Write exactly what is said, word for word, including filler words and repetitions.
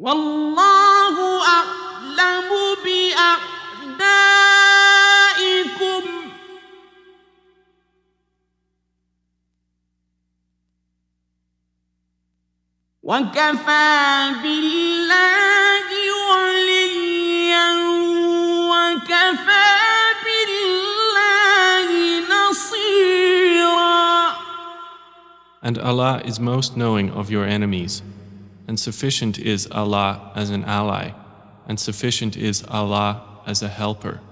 والله أعلم بأعدائكم وكفى بالله وليا وكفى بالله نصيرا. And Allah is most knowing of your enemies, and sufficient is Allah as an ally, and sufficient is Allah as a helper.